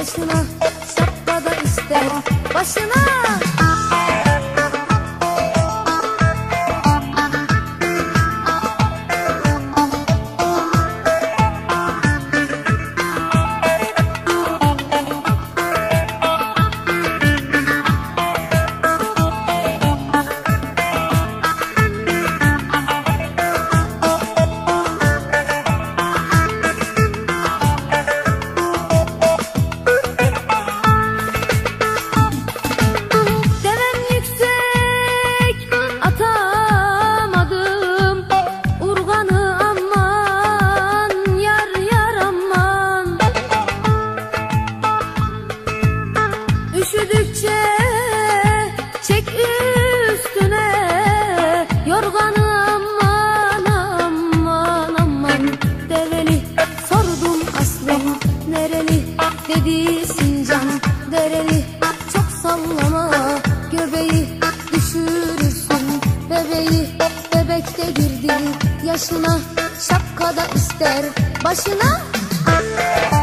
yaşına şapkada ister başına. Üşüdükçe çek üstüne yorganı, aman aman aman. Develi sordum aslım nereli, dedi Sincan dereli. Çok sallama göbeği, düşürürsün bebeği. Bebek de girdi yaşına şapkada ister başına.